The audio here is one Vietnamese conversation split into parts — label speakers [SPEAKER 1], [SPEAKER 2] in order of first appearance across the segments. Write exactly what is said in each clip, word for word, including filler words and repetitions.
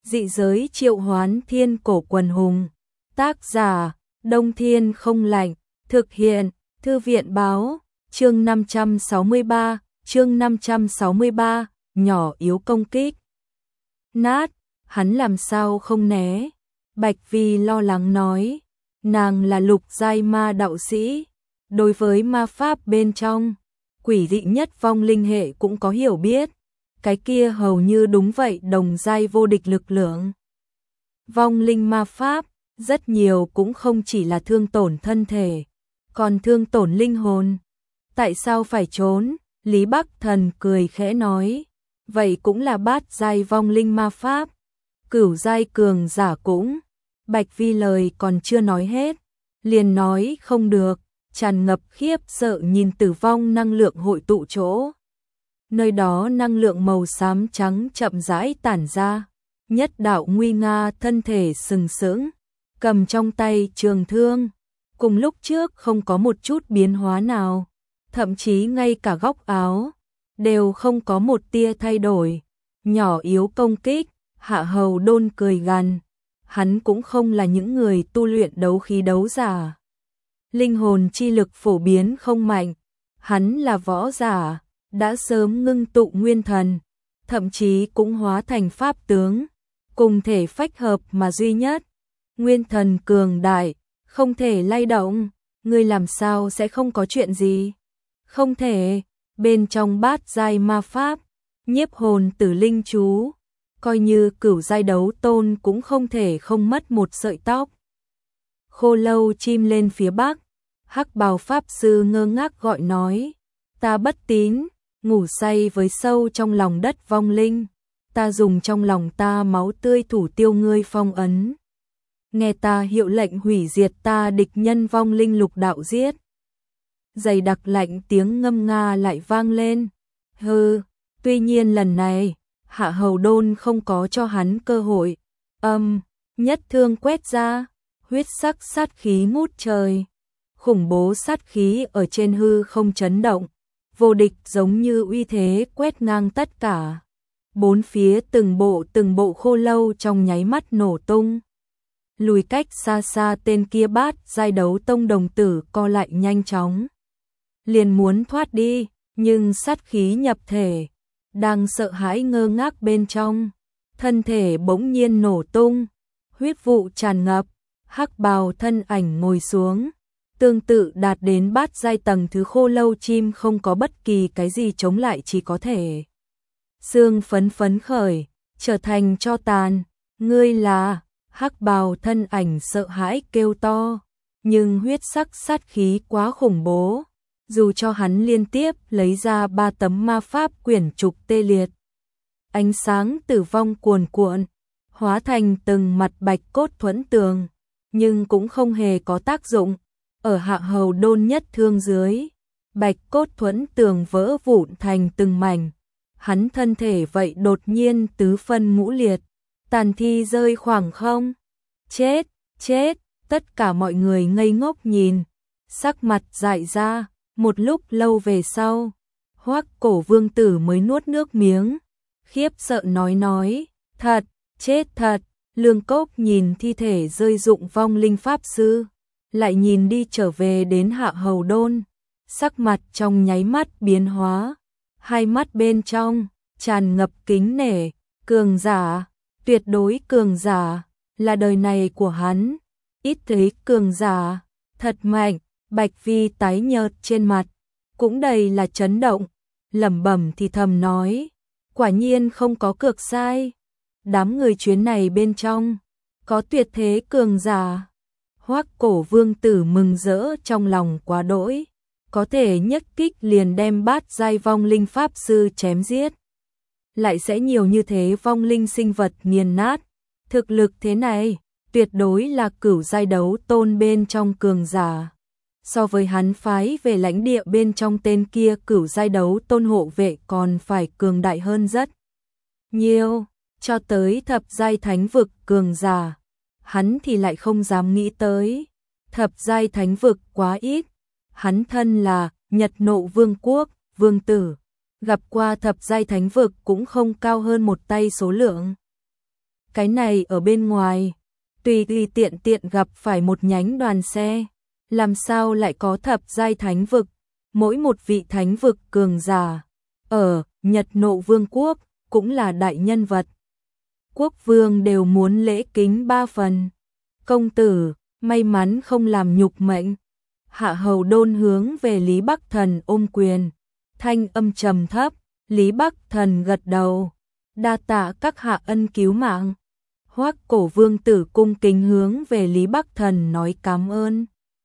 [SPEAKER 1] Dị giới triệu hoán thiên cổ quần hùng. Tác giả, Đông Thiên không lạnh. Thực hiện, Thư viện báo. Chương năm trăm sáu mươi ba, chương năm trăm sáu mươi ba, nhỏ yếu công kích. Nát, hắn làm sao không né? Bạch Vi lo lắng nói, nàng là lục giai ma đạo sĩ, đối với ma pháp bên trong, quỷ dị nhất vong linh hệ cũng có hiểu biết, cái kia hầu như đúng vậy, đồng giai vô địch lực lượng. Vong linh ma pháp, rất nhiều cũng không chỉ là thương tổn thân thể, còn thương tổn linh hồn. Tại sao phải trốn? Lý Bắc Thần cười khẽ nói, vậy cũng là bát giai vong linh ma pháp, cửu giai cường giả cũng. Bạch Vi lời còn chưa nói hết, liền nói không được, tràn ngập khiếp sợ nhìn tử vong năng lượng hội tụ chỗ. Nơi đó năng lượng màu xám trắng chậm rãi tản ra, nhất đạo nguy nga thân thể sừng sững, cầm trong tay trường thương, cùng lúc trước không có một chút biến hóa nào, thậm chí ngay cả góc áo đều không có một tia thay đổi. Nhỏ yếu công kích, Hạ Hầu Đôn cười gằn, hắn cũng không là những người tu luyện đấu khí đấu giả. Linh hồn chi lực phổ biến không mạnh, hắn là võ giả, đã sớm ngưng tụ nguyên thần, thậm chí cũng hóa thành pháp tướng, cùng thể phách hợp mà duy nhất. Nguyên thần cường đại, không thể lay động, ngươi làm sao sẽ không có chuyện gì? Không thể, bên trong bát giai ma pháp, nhiếp hồn tử linh chú, coi như cửu giai đấu tôn cũng không thể không mất một sợi tóc. Khô Lâu chim lên phía bắc, hắc bào pháp sư ngơ ngác gọi nói, ta bất tín, ngủ say với sâu trong lòng đất vong linh, ta dùng trong lòng ta máu tươi thủ tiêu ngươi phong ấn. Nghe ta hiệu lệnh hủy diệt ta địch nhân vong linh lục đạo giết. Dày đặc lạnh tiếng ngâm nga lại vang lên. Hừ, tuy nhiên lần này, Hạ Hầu Đôn không có cho hắn cơ hội. Âm, nhất thương quét ra, huyết sắc sát khí ngút trời. Khủng bố sát khí ở trên hư không chấn động, vô địch giống như uy thế quét ngang tất cả. Bốn phía từng bộ từng bộ khô lâu trong nháy mắt nổ tung. Lùi cách xa xa tên kia bát giai đấu tông đồng tử co lại nhanh chóng. Liền muốn thoát đi, nhưng sát khí nhập thể, đang sợ hãi ngơ ngác bên trong, thân thể bỗng nhiên nổ tung, huyết vụ tràn ngập, hắc bào thân ảnh ngồi xuống, tương tự đạt đến bát giai tầng thứ khô lâu chim không có bất kỳ cái gì chống lại, chỉ có thể xương phấn phấn khởi, trở thành tro tàn. Ngươi là? Hắc bào thân ảnh sợ hãi kêu to, nhưng huyết sắc sát khí quá khủng bố, dù cho hắn liên tiếp lấy ra ba tấm ma pháp quyển trục tê liệt. Ánh sáng tử vong cuồn cuộn, hóa thành từng mặt bạch cốt thuẫn tường, nhưng cũng không hề có tác dụng. Ở Hạ Hầu Đôn nhất thương dưới, bạch cốt thuẫn tường vỡ vụn thành từng mảnh, hắn thân thể vậy đột nhiên tứ phân ngũ liệt, tàn thi rơi khoảng không. Chết, chết, tất cả mọi người ngây ngốc nhìn, sắc mặt dại ra. Một lúc lâu về sau, Hoắc Cổ Vương tử mới nuốt nước miếng, khiếp sợ nói nói, thật, chết thật. Lương Cốc nhìn thi thể rơi rụng vong linh pháp sư, lại nhìn đi trở về đến Hạ Hầu Đôn, sắc mặt trong nháy mắt biến hóa, hai mắt bên trong tràn ngập kính nể. Cường giả, tuyệt đối cường giả, là đời này của hắn, ít thấy cường giả, thật mạnh. Bạch Vi tái nhợt trên mặt, cũng đầy là chấn động, lẩm bẩm thì thầm nói, quả nhiên không có cược sai. Đám người chuyến này bên trong, có tuyệt thế cường giả. Hoắc Cổ Vương tử mừng rỡ trong lòng quá đỗi, có thể nhất kích liền đem bát giai vong linh pháp sư chém giết. Lại sẽ nhiều như thế vong linh sinh vật nghiền nát, thực lực thế này, tuyệt đối là cửu giai đấu tôn bên trong cường giả. So với hắn phái về lãnh địa bên trong tên kia cửu giai đấu tôn hộ vệ còn phải cường đại hơn rất nhiều, cho tới thập giai thánh vực cường giả, hắn thì lại không dám nghĩ tới. Thập giai thánh vực quá ít, hắn thân là Nhật Nộ Vương quốc vương tử, gặp qua thập giai thánh vực cũng không cao hơn một tay số lượng. cái này ở bên ngoài, tùy tùy tiện tiện gặp phải một nhánh đoàn xe, làm sao lại có thập giai thánh vực, mỗi một vị thánh vực cường giả, ở Nhật Nộ Vương quốc, cũng là đại nhân vật. Quốc vương đều muốn lễ kính ba phần. Công tử, may mắn không làm nhục mệnh. Hạ Hầu Đôn hướng về Lý Bắc Thần ôm quyền, thanh âm trầm thấp, Lý Bắc Thần gật đầu, đa tạ các hạ ân cứu mạng. Hoắc Cổ Vương tử cung kính hướng về Lý Bắc Thần nói cảm ơn.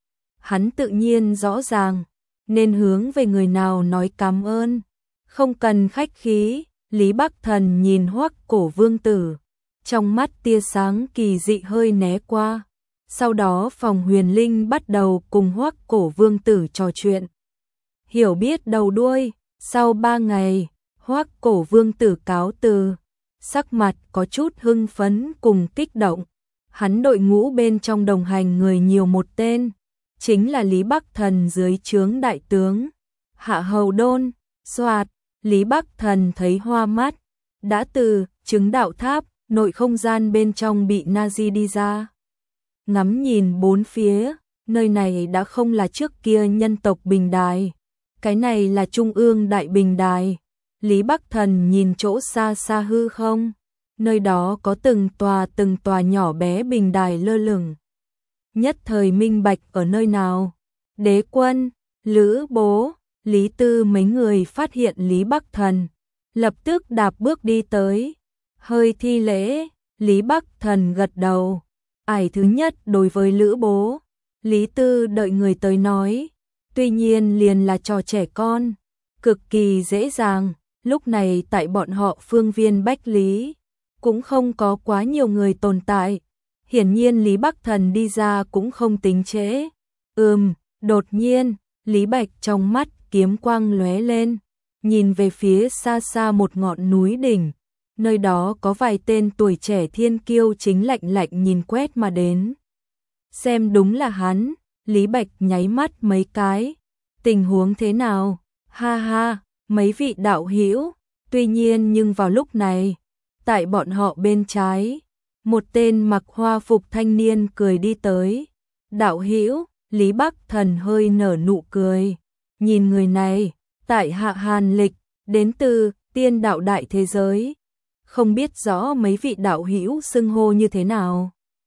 [SPEAKER 1] Hắn tự nhiên rõ ràng, nên hướng về người nào nói cảm ơn, không cần khách khí. Lý Bắc Thần nhìn Hoắc Cổ Vương tử, trong mắt tia sáng kỳ dị hơi né qua. Sau đó Phòng Huyền Linh bắt đầu cùng Hoắc Cổ Vương tử trò chuyện, hiểu biết đầu đuôi. Sau ba ngày, Hoắc Cổ Vương tử cáo từ, sắc mặt có chút hưng phấn cùng kích động. Hắn đội ngũ bên trong đồng hành người nhiều một tên, chính là Lý Bắc Thần dưới trướng đại tướng Hạ Hầu Đôn. Soạt, Lý Bắc Thần thấy hoa mắt, đã từ chứng đạo tháp nội không gian bên trong bị Nazi đi ra. Ngắm nhìn bốn phía, nơi này đã không là trước kia nhân tộc bình đài, cái này là trung ương đại bình đài. Lý Bắc Thần nhìn chỗ xa xa hư không, nơi đó có từng tòa từng tòa nhỏ bé bình đài lơ lửng. Nhất thời minh bạch ở nơi nào. Đế Quân, Lữ Bố, Lý Tư mấy người phát hiện Lý Bắc Thần, lập tức đạp bước đi tới, hơi thi lễ. Lý Bắc Thần gật đầu. Ải thứ nhất đối với Lữ Bố, Lý Tư đợi người tới nói, tuy nhiên liền là trò trẻ con, cực kỳ dễ dàng. Lúc này tại bọn họ phương viên Bách Lý, cũng không có quá nhiều người tồn tại. Hiển nhiên Lý Bắc Thần đi ra cũng không tính trễ. Ừm, đột nhiên, Lý Bạch trong mắt kiếm quang lóe lên, nhìn về phía xa xa một ngọn núi đỉnh. Nơi đó có vài tên tuổi trẻ thiên kiêu chính lạnh lạnh nhìn quét mà đến. Xem đúng là hắn. Lý Bạch nháy mắt mấy cái. Tình huống thế nào? Ha ha, mấy vị đạo hữu. Tuy nhiên nhưng vào lúc này, tại bọn họ bên trái, một tên mặc hoa phục thanh niên cười đi tới. Đạo hữu, Lý Bắc Thần hơi nở nụ cười. Nhìn người này, tại Hạ Hàn Lịch, đến từ Tiên Đạo Đại Thế Giới. Không biết rõ mấy vị đạo hữu xưng hô như thế nào.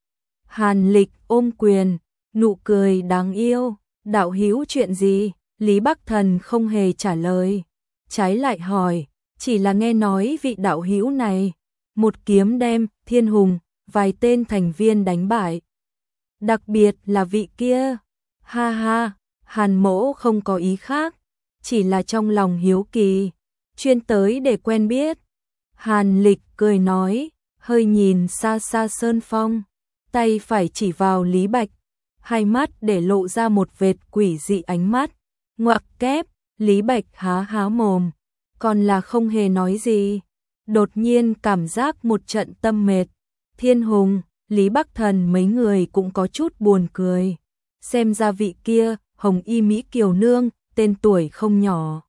[SPEAKER 1] Hàn Lịch ôm quyền, nụ cười đáng yêu. Đạo hữu chuyện gì? Lý Bắc Thần không hề trả lời, trái lại hỏi, chỉ là nghe nói vị đạo hữu này, một kiếm đem Thiên Hùng, vài tên thành viên đánh bại. Đặc biệt là vị kia. Ha ha, Hàn mỗ không có ý khác, chỉ là trong lòng hiếu kỳ, chuyên tới để quen biết. Hàn Lịch cười nói, hơi nhìn xa xa Sơn Phong, tay phải chỉ vào Lý Bạch, hai mắt để lộ ra một vệt quỷ dị ánh mắt. Ngoặc kép, Lý Bạch há há mồm, còn là không hề nói gì. Đột nhiên cảm giác một trận tâm mệt. Thiên Hùng, Lý Bắc Thần mấy người cũng có chút buồn cười. Xem ra vị kia, Hồng Y Mỹ Kiều Nương, tên tuổi không nhỏ.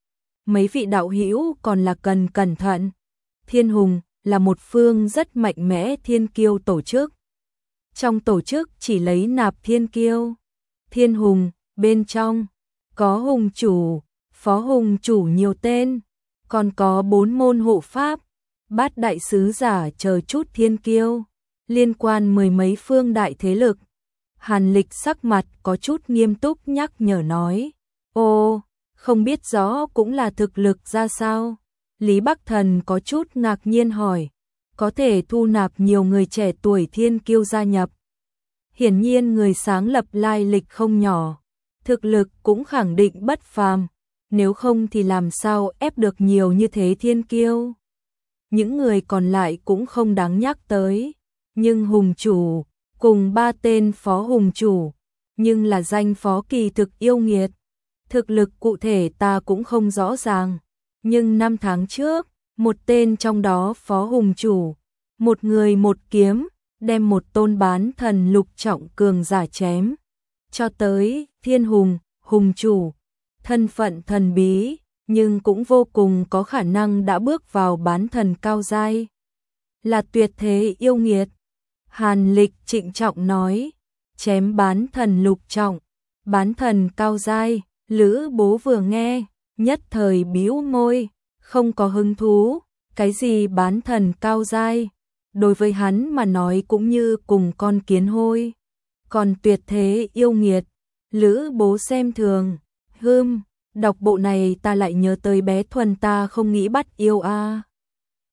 [SPEAKER 1] Mấy vị đạo hữu còn là cần cẩn thận. Thiên Hùng là một phương rất mạnh mẽ thiên kiêu tổ chức. Trong tổ chức chỉ lấy nạp thiên kiêu. Thiên Hùng, bên trong, có hùng chủ, phó hùng chủ nhiều tên, còn có bốn môn hộ pháp, bát đại sứ giả chờ chút thiên kiêu, liên quan mười mấy phương đại thế lực. Hàn Lịch sắc mặt có chút nghiêm túc nhắc nhở nói, ô, không biết rõ cũng là thực lực ra sao. Lý Bắc Thần có chút ngạc nhiên hỏi, có thể thu nạp nhiều người trẻ tuổi thiên kiêu gia nhập. Hiển nhiên người sáng lập lai lịch không nhỏ, thực lực cũng khẳng định bất phàm, nếu không thì làm sao ép được nhiều như thế thiên kiêu. Những người còn lại cũng không đáng nhắc tới, nhưng hùng chủ, cùng ba tên phó hùng chủ, nhưng là danh phó kỳ thực yêu nghiệt. Thực lực cụ thể ta cũng không rõ ràng, nhưng năm tháng trước, một tên trong đó phó hùng chủ, một người một kiếm, đem một tôn bán thần lục trọng cường giả chém. Cho tới Thiên Hùng, hùng chủ, thân phận thần bí, nhưng cũng vô cùng có khả năng đã bước vào bán thần cao giai. là tuyệt thế yêu nghiệt. Hàn Lịch trịnh trọng nói, chém bán thần lục trọng, bán thần cao giai. Lữ Bố vừa nghe, nhất thời bĩu môi, không có hứng thú, cái gì bán thần cao giai, đối với hắn mà nói cũng như cùng con kiến hôi. Còn tuyệt thế yêu nghiệt, Lữ Bố xem thường, hưm, đọc bộ này ta lại nhớ tới bé Thuần ta không nghĩ bắt yêu a.